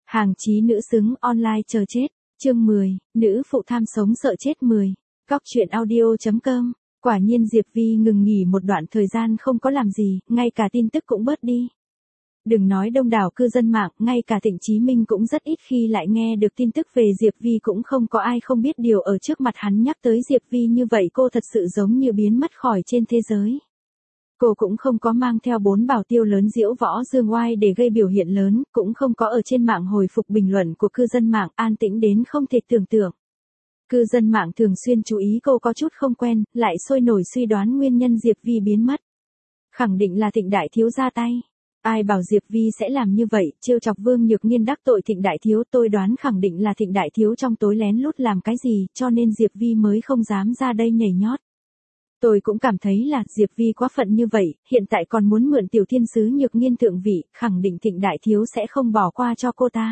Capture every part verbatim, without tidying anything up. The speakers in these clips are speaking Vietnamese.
Hàng chí nữ xứng online chờ chết. Chương mười, nữ phụ tham sống sợ chết mười. Góc truyện audio.com. Quả nhiên Diệp Vi ngừng nghỉ một đoạn thời gian không có làm gì, ngay cả tin tức cũng bớt đi. Đừng nói đông đảo cư dân mạng, ngay cả Trịnh Chí Minh cũng rất ít khi lại nghe được tin tức về Diệp Vi, cũng không có ai không biết điều ở trước mặt hắn nhắc tới Diệp Vi như vậy, cô thật sự giống như biến mất khỏi trên thế giới. Cô cũng không có mang theo bốn bảo tiêu lớn diễu võ dương oai để gây biểu hiện lớn, cũng không có ở trên mạng hồi phục bình luận của cư dân mạng, an tĩnh đến không thể tưởng tượng. Cư dân mạng thường xuyên chú ý cô có chút không quen, lại sôi nổi suy đoán nguyên nhân Diệp Vi biến mất. Khẳng định là Trịnh đại thiếu ra tay. Ai bảo Diệp Vi sẽ làm như vậy, trêu chọc Vương Nhược Nghiên đắc tội Trịnh đại thiếu, tôi đoán khẳng định là Trịnh đại thiếu trong tối lén lút làm cái gì, cho nên Diệp Vi mới không dám ra đây nhảy nhót. Tôi cũng cảm thấy là Diệp Vi quá phận như vậy, hiện tại còn muốn mượn tiểu thiên sứ Nhược Nghiên thượng vị, khẳng định Trịnh đại thiếu sẽ không bỏ qua cho cô ta.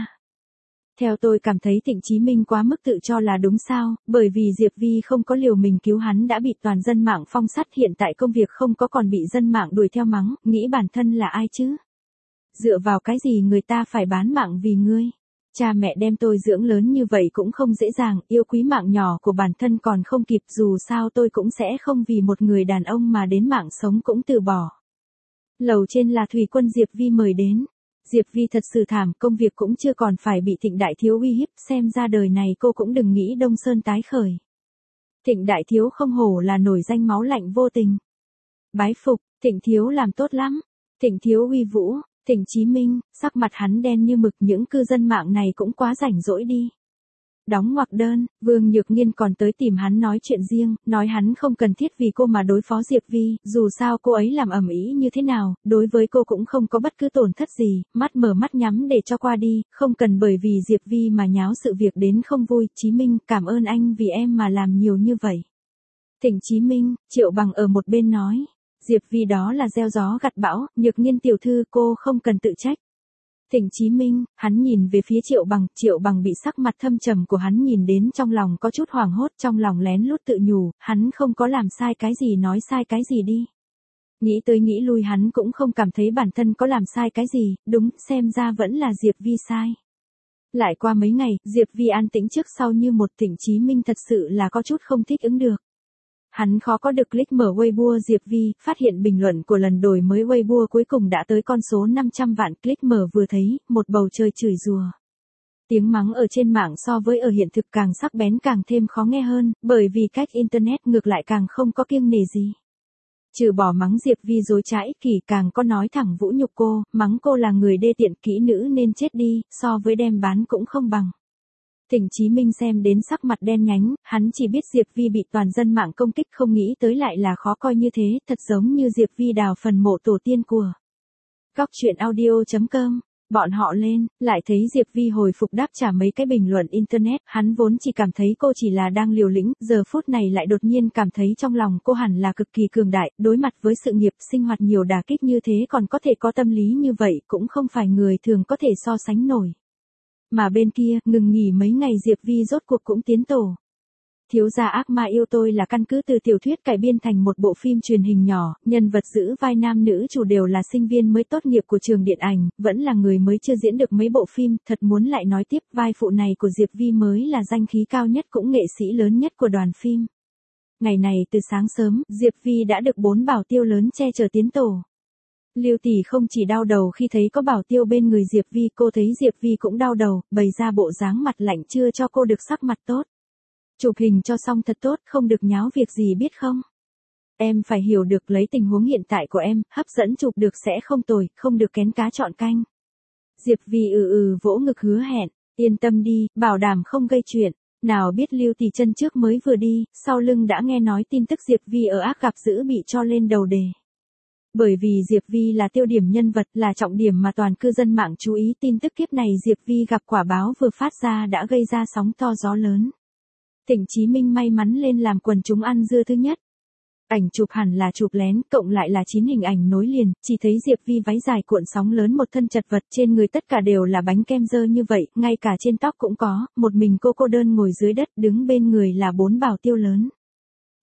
Theo tôi cảm thấy Trịnh Chí Minh quá mức tự cho là đúng sao, bởi vì Diệp Vi không có liều mình cứu hắn đã bị toàn dân mạng phong sát, hiện tại công việc không có còn bị dân mạng đuổi theo mắng, nghĩ bản thân là ai chứ? Dựa vào cái gì người ta phải bán mạng vì ngươi? Cha mẹ đem tôi dưỡng lớn như vậy cũng không dễ dàng, yêu quý mạng nhỏ của bản thân còn không kịp, dù sao tôi cũng sẽ không vì một người đàn ông mà đến mạng sống cũng từ bỏ. Lầu trên là Thủy Quân Diệp Vi mời đến. Diệp Vi thật sự thảm, công việc cũng chưa còn phải bị Trịnh đại thiếu uy hiếp, xem ra đời này cô cũng đừng nghĩ Đông Sơn tái khởi. Trịnh đại thiếu không hổ là nổi danh máu lạnh vô tình. Bái phục, Trịnh thiếu làm tốt lắm. Trịnh thiếu uy vũ. Trịnh Chí Minh, sắc mặt hắn đen như mực, những cư dân mạng này cũng quá rảnh rỗi đi. Đóng ngoặc đơn, Vương Nhược Nghiên còn tới tìm hắn nói chuyện riêng, nói hắn không cần thiết vì cô mà đối phó Diệp Vi, dù sao cô ấy làm ầm ĩ như thế nào, đối với cô cũng không có bất cứ tổn thất gì, mắt mở mắt nhắm để cho qua đi, không cần bởi vì Diệp Vi mà nháo sự việc đến không vui. Chí Minh, cảm ơn anh vì em mà làm nhiều như vậy. Trịnh Chí Minh, Triệu Bằng ở một bên nói. Diệp Vi đó là gieo gió gặt bão, Nhược Nghiên tiểu thư cô không cần tự trách. Trịnh Chí Minh, hắn nhìn về phía Triệu Bằng, Triệu Bằng bị sắc mặt thâm trầm của hắn nhìn đến trong lòng có chút hoảng hốt, trong lòng lén lút tự nhủ, hắn không có làm sai cái gì, nói sai cái gì đi. Nghĩ tới nghĩ lui hắn cũng không cảm thấy bản thân có làm sai cái gì, đúng, xem ra vẫn là Diệp Vi sai. Lại qua mấy ngày, Diệp Vi an tĩnh trước sau như một. Trịnh Chí Minh thật sự là có chút không thích ứng được. Hắn khó có được click mở Weibo Diệp Vi, phát hiện bình luận của lần đổi mới Weibo cuối cùng đã tới con số năm trăm vạn click mở, vừa thấy, một bầu trời chửi rủa. Tiếng mắng ở trên mạng so với ở hiện thực càng sắc bén, càng thêm khó nghe hơn, bởi vì cách internet ngược lại càng không có kiêng nể gì. Trừ bỏ mắng Diệp Vi dối trá ích kỷ, càng có nói thẳng vũ nhục cô, mắng cô là người đê tiện, kỹ nữ nên chết đi, so với đem bán cũng không bằng. Trịnh Chí Minh xem đến sắc mặt đen nhánh, hắn chỉ biết Diệp Vi bị toàn dân mạng công kích, không nghĩ tới lại là khó coi như thế, thật giống như Diệp Vi đào phần mộ tổ tiên của. Góc truyện audio.com, bọn họ lên, lại thấy Diệp Vi hồi phục đáp trả mấy cái bình luận internet, hắn vốn chỉ cảm thấy cô chỉ là đang liều lĩnh, giờ phút này lại đột nhiên cảm thấy trong lòng cô hẳn là cực kỳ cường đại, đối mặt với sự nghiệp sinh hoạt nhiều đả kích như thế còn có thể có tâm lý như vậy, cũng không phải người thường có thể so sánh nổi. Mà bên kia, ngừng nghỉ mấy ngày Diệp Vi rốt cuộc cũng tiến tổ. Thiếu gia ác ma yêu tôi là căn cứ từ tiểu thuyết cải biên thành một bộ phim truyền hình nhỏ, nhân vật giữ vai nam nữ chủ đều là sinh viên mới tốt nghiệp của trường điện ảnh, vẫn là người mới chưa diễn được mấy bộ phim, thật muốn lại nói tiếp, vai phụ này của Diệp Vi mới là danh khí cao nhất cũng nghệ sĩ lớn nhất của đoàn phim. Ngày này từ sáng sớm, Diệp Vi đã được bốn bảo tiêu lớn che chở tiến tổ. Lưu tỷ không chỉ đau đầu khi thấy có bảo tiêu bên người Diệp Vi, cô thấy Diệp Vi cũng đau đầu, bày ra bộ dáng mặt lạnh chưa cho cô được sắc mặt tốt. Chụp hình cho xong thật tốt, không được nháo việc gì biết không? Em phải hiểu được lấy tình huống hiện tại của em, hấp dẫn chụp được sẽ không tồi, không được kén cá chọn canh. Diệp Vi ừ ừ vỗ ngực hứa hẹn, yên tâm đi, bảo đảm không gây chuyện. Nào biết Lưu tỷ chân trước mới vừa đi, sau lưng đã nghe nói tin tức Diệp Vi ở ác gặp dữ bị cho lên đầu đề. Bởi vì Diệp Vi là tiêu điểm nhân vật, là trọng điểm mà toàn cư dân mạng chú ý, tin tức kiếp này Diệp Vi gặp quả báo vừa phát ra đã gây ra sóng to gió lớn. Trịnh Chí Minh may mắn lên làm quần chúng ăn dưa thứ nhất. Ảnh chụp hẳn là chụp lén, cộng lại là chín hình ảnh nối liền, chỉ thấy Diệp Vi váy dài cuộn sóng lớn, một thân chật vật, trên người tất cả đều là bánh kem dơ như vậy, ngay cả trên tóc cũng có, một mình cô cô đơn ngồi dưới đất, đứng bên người là bốn bảo tiêu lớn.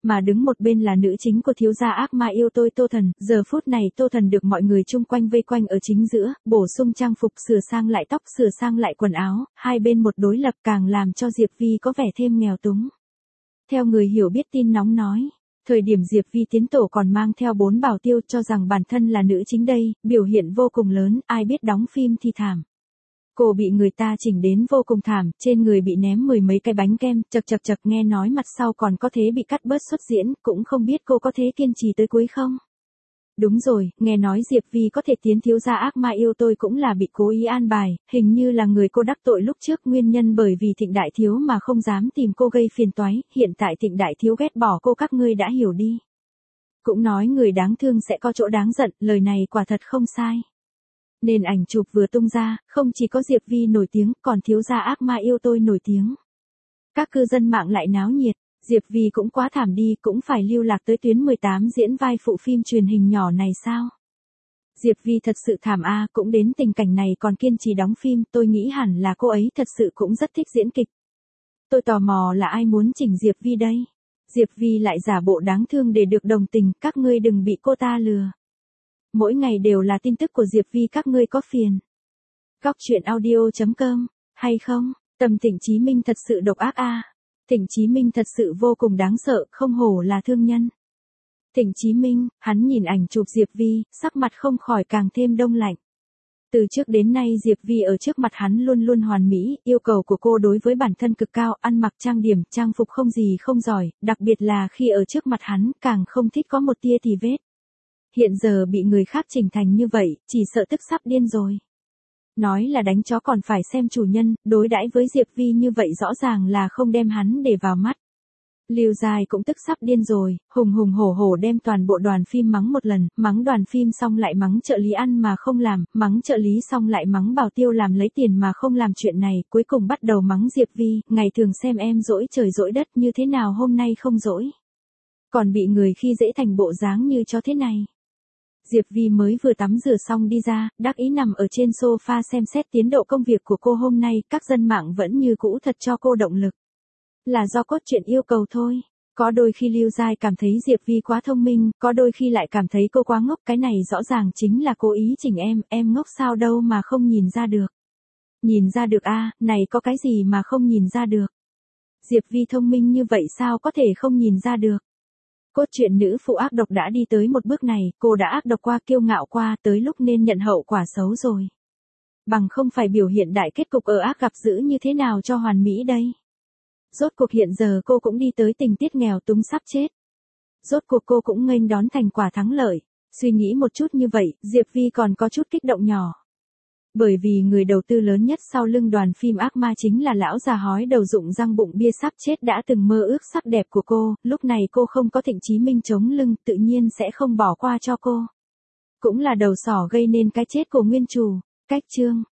mà đứng một bên là nữ chính của thiếu gia ác ma yêu tôi Tô Thần. Giờ phút này Tô Thần được mọi người chung quanh vây quanh ở chính giữa, bổ sung trang phục, sửa sang lại tóc, sửa sang lại quần áo, hai bên một đối lập càng làm cho Diệp Vi có vẻ thêm nghèo túng. Theo người hiểu biết tin nóng nói, thời điểm Diệp Vi tiến tổ còn mang theo bốn bảo tiêu, cho rằng bản thân là nữ chính đây, biểu hiện vô cùng lớn, ai biết đóng phim thì thảm. Cô bị người ta chỉnh đến vô cùng thảm, trên người bị ném mười mấy cái bánh kem, chật chật chật, nghe nói mặt sau còn có thể bị cắt bớt xuất diễn, cũng không biết cô có thể kiên trì tới cuối không? Đúng rồi, nghe nói Diệp Vi có thể tiến thiếu gia ác ma yêu tôi cũng là bị cố ý an bài, hình như là người cô đắc tội lúc trước, nguyên nhân bởi vì Thịnh Đại Thiếu mà không dám tìm cô gây phiền toái, hiện tại Thịnh Đại Thiếu ghét bỏ cô, các ngươi đã hiểu đi. Cũng nói người đáng thương sẽ có chỗ đáng giận, lời này quả thật không sai. Nên ảnh chụp vừa tung ra, không chỉ có Diệp Vi nổi tiếng, còn thiếu gia ác ma yêu tôi nổi tiếng. Các cư dân mạng lại náo nhiệt, Diệp Vi cũng quá thảm đi, cũng phải lưu lạc tới tuyến mười tám diễn vai phụ phim truyền hình nhỏ này sao? Diệp Vi thật sự thảm a, cũng đến tình cảnh này còn kiên trì đóng phim, tôi nghĩ hẳn là cô ấy thật sự cũng rất thích diễn kịch. Tôi tò mò là ai muốn chỉnh Diệp Vi đây? Diệp Vi lại giả bộ đáng thương để được đồng tình, các ngươi đừng bị cô ta lừa. Mỗi ngày đều là tin tức của Diệp Vi, các ngươi có phiền. Góc truyện audio chấm com, hay không? Tầm Thịnh Chí Minh thật sự độc ác a. Thịnh Chí Minh thật sự vô cùng đáng sợ, không hổ là thương nhân. Thịnh Chí Minh, hắn nhìn ảnh chụp Diệp Vi, sắc mặt không khỏi càng thêm đông lạnh. Từ trước đến nay Diệp Vi ở trước mặt hắn luôn luôn hoàn mỹ, yêu cầu của cô đối với bản thân cực cao, ăn mặc trang điểm, trang phục không gì không giỏi, đặc biệt là khi ở trước mặt hắn càng không thích có một tia tì vết. Hiện giờ bị người khác chỉnh thành như vậy, chỉ sợ tức sắp điên rồi. Nói là đánh chó còn phải xem chủ nhân, đối đãi với Diệp Vi như vậy rõ ràng là không đem hắn để vào mắt. Lưu Giai cũng tức sắp điên rồi, hùng hùng hổ hổ đem toàn bộ đoàn phim mắng một lần, mắng đoàn phim xong lại mắng trợ lý ăn mà không làm, mắng trợ lý xong lại mắng bảo tiêu làm lấy tiền mà không làm chuyện này, cuối cùng bắt đầu mắng Diệp Vi, ngày thường xem em dỗi trời dỗi đất như thế nào hôm nay không dỗi. Còn bị người khi dễ thành bộ dáng như cho thế này. Diệp Vi mới vừa tắm rửa xong đi ra, đắc ý nằm ở trên sofa xem xét tiến độ công việc của cô hôm nay, các dân mạng vẫn như cũ thật cho cô động lực. Là do cốt truyện yêu cầu thôi. Có đôi khi Lưu Giai cảm thấy Diệp Vi quá thông minh, có đôi khi lại cảm thấy cô quá ngốc, cái này rõ ràng chính là cố ý chỉnh em, em ngốc sao đâu mà không nhìn ra được. Nhìn ra được a, này có cái gì mà không nhìn ra được. Diệp Vi thông minh như vậy sao có thể không nhìn ra được. Cốt truyện nữ phụ ác độc đã đi tới một bước này, cô đã ác độc qua, kiêu ngạo qua, tới lúc nên nhận hậu quả xấu rồi. Bằng không phải biểu hiện đại kết cục ở ác gặp dữ như thế nào cho hoàn mỹ đây. Rốt cuộc hiện giờ cô cũng đi tới tình tiết nghèo túng sắp chết. Rốt cuộc cô cũng nghênh đón thành quả thắng lợi. Suy nghĩ một chút như vậy, Diệp Vi còn có chút kích động nhỏ. Bởi vì người đầu tư lớn nhất sau lưng đoàn phim ác ma chính là lão già hói đầu rụng răng bụng bia sắp chết đã từng mơ ước sắc đẹp của cô, lúc này cô không có Thịnh Chí Minh chống lưng tự nhiên sẽ không bỏ qua cho cô. Cũng là đầu sỏ gây nên cái chết của nguyên chủ. Cách chương